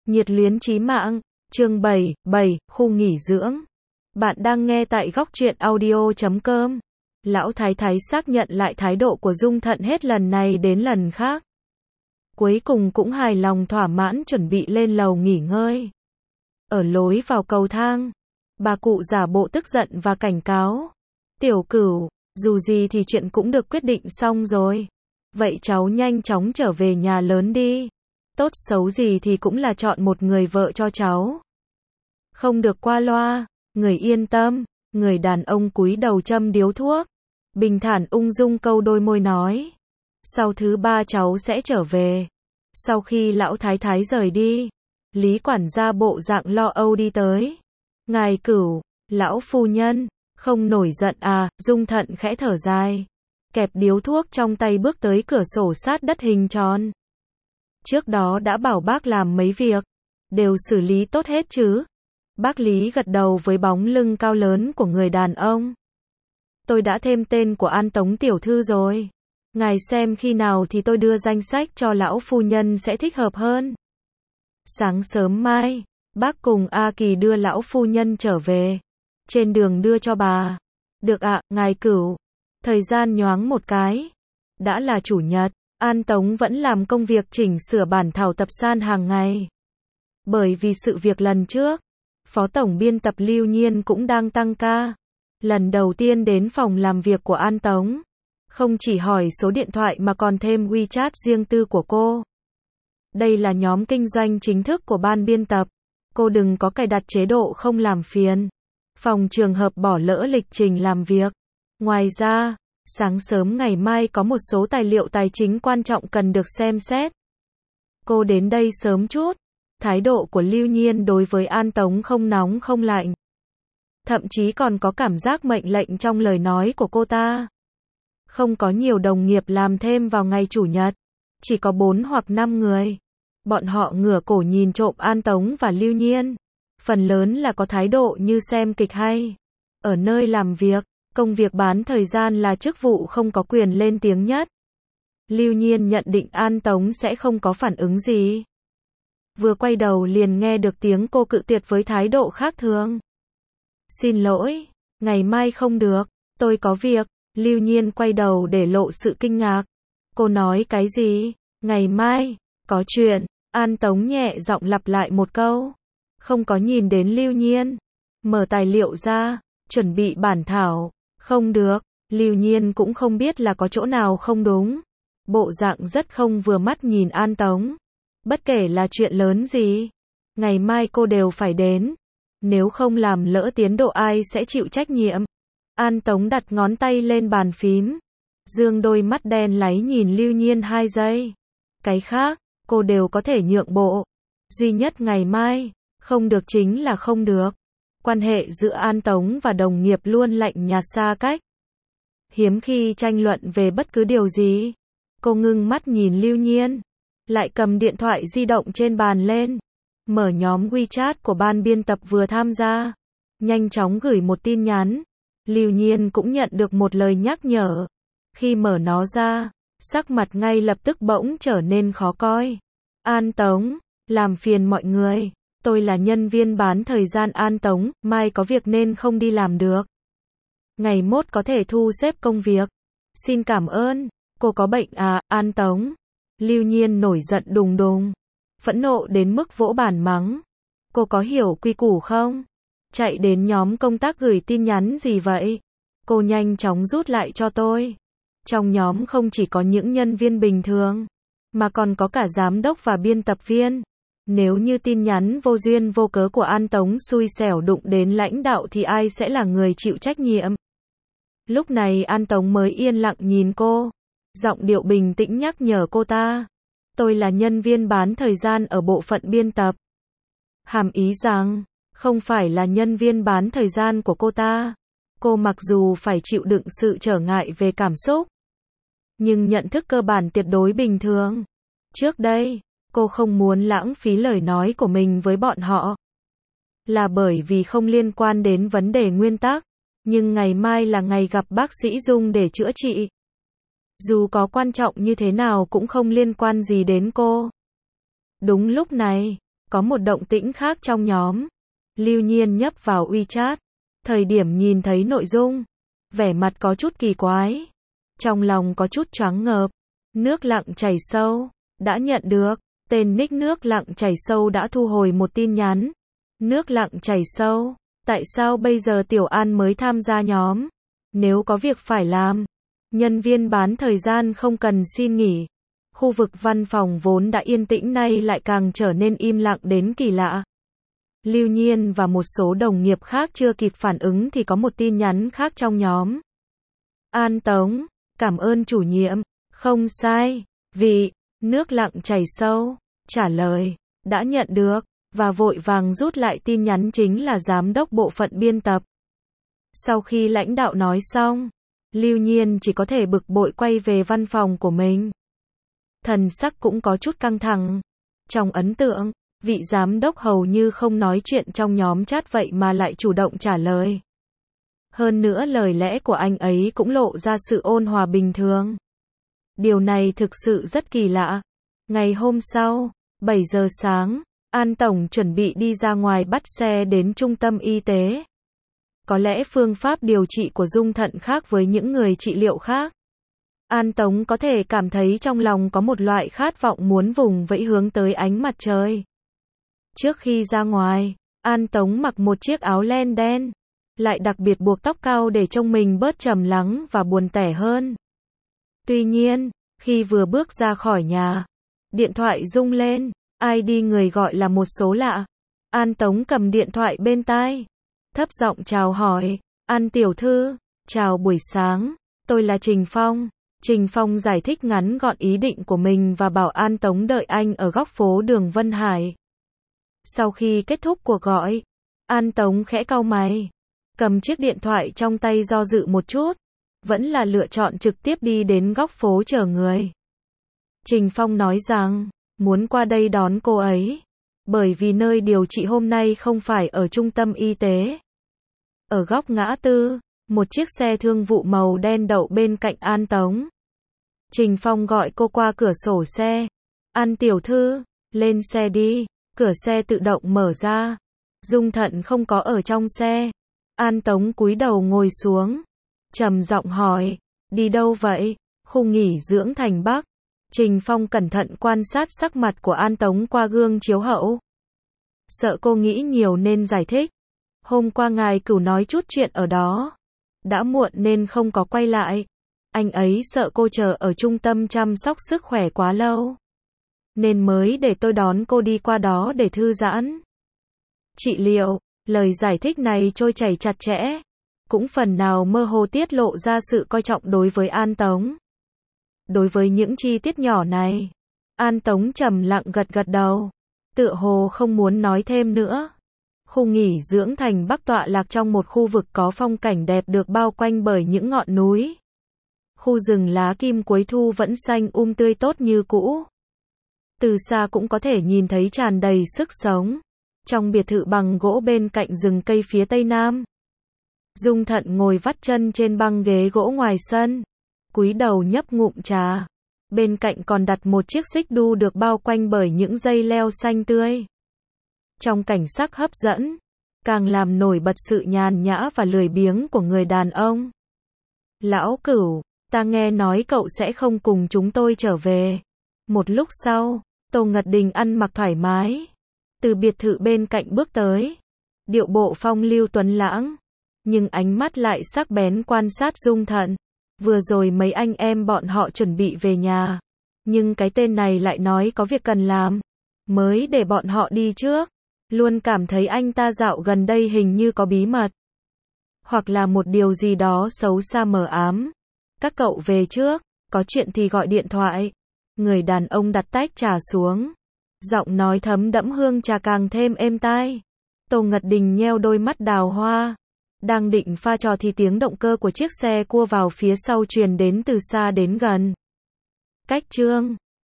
Nhiệt luyến chí mạng, chương 7, khu nghỉ dưỡng. Bạn đang nghe tại góc truyện audio.com. Lão Thái Thái xác nhận lại thái độ của Dung Thận hết lần này đến lần khác. Cuối cùng cũng hài lòng thỏa mãn chuẩn bị lên lầu nghỉ ngơi. Ở lối vào cầu thang, bà cụ giả bộ tức giận và cảnh cáo. Tiểu Cửu, dù gì thì chuyện cũng được quyết định xong rồi. Vậy cháu nhanh chóng trở về nhà lớn đi. Tốt xấu gì thì cũng là chọn một người vợ cho cháu. Không được qua loa, người yên tâm. Người đàn ông cúi đầu châm điếu thuốc. Bình thản ung dung câu đôi môi nói. Sau thứ 3 cháu sẽ trở về. Sau khi lão thái thái rời đi, Lý quản gia bộ dạng lo âu đi tới. Ngài Cửu, lão phu nhân, không nổi giận à, Dung Thận khẽ thở dài. Kẹp điếu thuốc trong tay bước tới cửa sổ sát đất hình tròn. Trước đó đã bảo bác làm mấy việc, đều xử lý tốt hết chứ? Bác Lý gật đầu với bóng lưng cao lớn của người đàn ông. Tôi đã thêm tên của An Tống tiểu thư rồi. Ngài xem khi nào thì tôi đưa danh sách cho lão phu nhân sẽ thích hợp hơn. Sáng sớm mai, bác cùng A Kỳ đưa lão phu nhân trở về. Trên đường đưa cho bà. Được ạ, ngài Cửu. Thời gian nhoáng một cái. Đã là chủ nhật, An Tống vẫn làm công việc chỉnh sửa bản thảo tập san hàng ngày. Bởi vì sự việc lần trước, Phó Tổng biên tập Lưu Nhiên cũng đang tăng ca. Lần đầu tiên đến phòng làm việc của An Tống. Không chỉ hỏi số điện thoại mà còn thêm WeChat riêng tư của cô. Đây là nhóm kinh doanh chính thức của ban biên tập. Cô đừng có cài đặt chế độ không làm phiền. Phòng trường hợp bỏ lỡ lịch trình làm việc. Ngoài ra, sáng sớm ngày mai có một số tài liệu tài chính quan trọng cần được xem xét. Cô đến đây sớm chút. Thái độ của Lưu Nhiên đối với An Tống không nóng không lạnh. Thậm chí còn có cảm giác mệnh lệnh trong lời nói của cô ta. Không có nhiều đồng nghiệp làm thêm vào ngày chủ nhật. Chỉ có 4 hoặc 5 người. Bọn họ ngửa cổ nhìn trộm An Tống và Lưu Nhiên. Phần lớn là có thái độ như xem kịch hay. Ở nơi làm việc, công việc bán thời gian là chức vụ không có quyền lên tiếng nhất. Lưu Nhiên nhận định An Tống sẽ không có phản ứng gì. Vừa quay đầu liền nghe được tiếng cô cự tuyệt với thái độ khác thường. Xin lỗi, ngày mai không được, tôi có việc. Lưu Nhiên quay đầu để lộ sự kinh ngạc. Cô nói cái gì? Ngày mai, có chuyện. An Tống nhẹ giọng lặp lại một câu. Không có nhìn đến Lưu Nhiên. Mở tài liệu ra, chuẩn bị bản thảo. Không được, Lưu Nhiên cũng không biết là có chỗ nào không đúng. Bộ dạng rất không vừa mắt nhìn An Tống. Bất kể là chuyện lớn gì, ngày mai cô đều phải đến. Nếu không làm lỡ tiến độ ai sẽ chịu trách nhiệm. An Tống đặt ngón tay lên bàn phím. Dương đôi mắt đen láy nhìn Lưu Nhiên 2 giây. Cái khác, cô đều có thể nhượng bộ. Duy nhất ngày mai, không được chính là không được. Quan hệ giữa An Tống và đồng nghiệp luôn lạnh nhạt xa cách. Hiếm khi tranh luận về bất cứ điều gì. Cô ngưng mắt nhìn Lưu Nhiên. Lại cầm điện thoại di động trên bàn lên. Mở nhóm WeChat của ban biên tập vừa tham gia. Nhanh chóng gửi một tin nhắn. Lưu Nhiên cũng nhận được một lời nhắc nhở. Khi mở nó ra, sắc mặt ngay lập tức bỗng trở nên khó coi. An Tống, làm phiền mọi người. Tôi là nhân viên bán thời gian An Tống, mai có việc nên không đi làm được. Ngày mốt có thể thu xếp công việc. Xin cảm ơn. Cô có bệnh à, An Tống? Lưu Nhiên nổi giận đùng đùng. Phẫn nộ đến mức vỗ bàn mắng. Cô có hiểu quy củ không? Chạy đến nhóm công tác gửi tin nhắn gì vậy? Cô nhanh chóng rút lại cho tôi. Trong nhóm không chỉ có những nhân viên bình thường, mà còn có cả giám đốc và biên tập viên. Nếu như tin nhắn vô duyên vô cớ của An Tống xui xẻo đụng đến lãnh đạo thì ai sẽ là người chịu trách nhiệm? Lúc này An Tống mới yên lặng nhìn cô. Giọng điệu bình tĩnh nhắc nhở cô ta. Tôi là nhân viên bán thời gian ở bộ phận biên tập. Hàm ý rằng, không phải là nhân viên bán thời gian của cô ta. Cô mặc dù phải chịu đựng sự trở ngại về cảm xúc, nhưng nhận thức cơ bản tuyệt đối bình thường. Trước đây, cô không muốn lãng phí lời nói của mình với bọn họ. Là bởi vì không liên quan đến vấn đề nguyên tắc. Nhưng ngày mai là ngày gặp bác sĩ Dung để chữa trị. Dù có quan trọng như thế nào cũng không liên quan gì đến cô. Đúng lúc này, Có một động tĩnh khác trong nhóm. Lưu Nhiên nhấp vào WeChat. Thời điểm nhìn thấy nội dung, vẻ mặt có chút kỳ quái. Trong lòng có chút choáng ngợp. Nước lặng chảy sâu. Đã nhận được. Tên nick nước lặng chảy sâu đã thu hồi một tin nhắn. Nước lặng chảy sâu. Tại sao bây giờ Tiểu An mới tham gia nhóm? Nếu có việc phải làm. Nhân viên bán thời gian không cần xin nghỉ. Khu vực văn phòng vốn đã yên tĩnh nay lại càng trở nên im lặng đến kỳ lạ. Lưu Nhiên và một số đồng nghiệp khác chưa kịp phản ứng thì có một tin nhắn khác trong nhóm. An Tống, cảm ơn chủ nhiệm. Không sai. Vị, nước lặng chảy sâu. Trả lời, đã nhận được. Và vội vàng rút lại tin nhắn chính là giám đốc bộ phận biên tập. Sau khi lãnh đạo nói xong, Lưu Nhiên chỉ có thể bực bội quay về văn phòng của mình. Thần sắc cũng có chút căng thẳng. Trong ấn tượng, vị giám đốc hầu như không nói chuyện trong nhóm chat vậy mà lại chủ động trả lời. Hơn nữa lời lẽ của anh ấy cũng lộ ra sự ôn hòa bình thường. Điều này thực sự rất kỳ lạ. Ngày hôm sau, 7 giờ sáng, An Tổng chuẩn bị đi ra ngoài bắt xe đến trung tâm y tế. Có lẽ phương pháp điều trị của Dung Thận khác với những người trị liệu khác. An Tống có thể cảm thấy trong lòng có một loại khát vọng muốn vùng vẫy hướng tới ánh mặt trời. Trước khi ra ngoài, An Tống mặc một chiếc áo len đen, lại đặc biệt buộc tóc cao để trông mình bớt trầm lắng và buồn tẻ hơn. Tuy nhiên, khi vừa bước ra khỏi nhà, điện thoại rung lên, ID người gọi là một số lạ. An Tống cầm điện thoại bên tai, thấp giọng chào hỏi, An tiểu thư, chào buổi sáng, tôi là Trình Phong. Trình Phong giải thích ngắn gọn ý định của mình và bảo An Tống đợi anh ở góc phố đường Vân Hải. Sau khi kết thúc cuộc gọi, An Tống khẽ cau mày, cầm chiếc điện thoại trong tay do dự một chút, vẫn là lựa chọn trực tiếp đi đến góc phố chờ người. Trình Phong nói rằng, muốn qua đây đón cô ấy, bởi vì nơi điều trị hôm nay không phải ở trung tâm y tế. Ở góc ngã tư, một chiếc xe thương vụ màu đen đậu bên cạnh An Tống. Trình Phong gọi cô qua cửa sổ xe. An tiểu thư, lên xe đi. Cửa xe tự động mở ra. Dung Thận không có ở trong xe. An Tống cúi đầu ngồi xuống, trầm giọng hỏi, đi đâu vậy? Khu nghỉ dưỡng Thành Bắc. Trình Phong cẩn thận quan sát sắc mặt của An Tống qua gương chiếu hậu. Sợ cô nghĩ nhiều nên giải thích. Hôm qua ngài Cửu nói chút chuyện ở đó. Đã muộn nên không có quay lại. Anh ấy sợ cô chờ ở trung tâm chăm sóc sức khỏe quá lâu, nên mới để tôi đón cô đi qua đó để thư giãn. Trị liệu, lời giải thích này trôi chảy chặt chẽ, cũng phần nào mơ hồ tiết lộ ra sự coi trọng đối với An Tống. Đối với những chi tiết nhỏ này, An Tống trầm lặng gật gật đầu, tựa hồ không muốn nói thêm nữa. Khu nghỉ dưỡng Thành Bắc tọa lạc trong một khu vực có phong cảnh đẹp được bao quanh bởi những ngọn núi. Khu rừng lá kim cuối thu vẫn xanh tươi tốt như cũ. Từ xa cũng có thể nhìn thấy tràn đầy sức sống. Trong biệt thự bằng gỗ bên cạnh rừng cây phía tây nam, Dung Thận ngồi vắt chân trên băng ghế gỗ ngoài sân, cúi đầu nhấp ngụm trà. Bên cạnh còn đặt một chiếc xích đu được bao quanh bởi những dây leo xanh tươi. Trong cảnh sắc hấp dẫn, càng làm nổi bật sự nhàn nhã và lười biếng của người đàn ông. Lão Cửu, ta nghe nói cậu sẽ không cùng chúng tôi trở về. Một lúc sau, Tô Ngật Đình ăn mặc thoải mái, từ biệt thự bên cạnh bước tới. Điệu bộ phong lưu tuấn lãng, nhưng ánh mắt lại sắc bén quan sát Dung Thận. Vừa rồi mấy anh em bọn họ chuẩn bị về nhà, nhưng cái tên này lại nói có việc cần làm, mới để bọn họ đi trước. Luôn cảm thấy anh ta dạo gần đây hình như có bí mật, hoặc là một điều gì đó xấu xa mờ ám. Các cậu về trước, có chuyện thì gọi điện thoại. Người đàn ông đặt tách trà xuống, giọng nói thấm đẫm hương trà càng thêm êm tai. Tô Ngật Đình nheo đôi mắt đào hoa, đang định pha trò thì tiếng động cơ của chiếc xe cua vào phía sau truyền đến từ xa đến gần. Cách Trương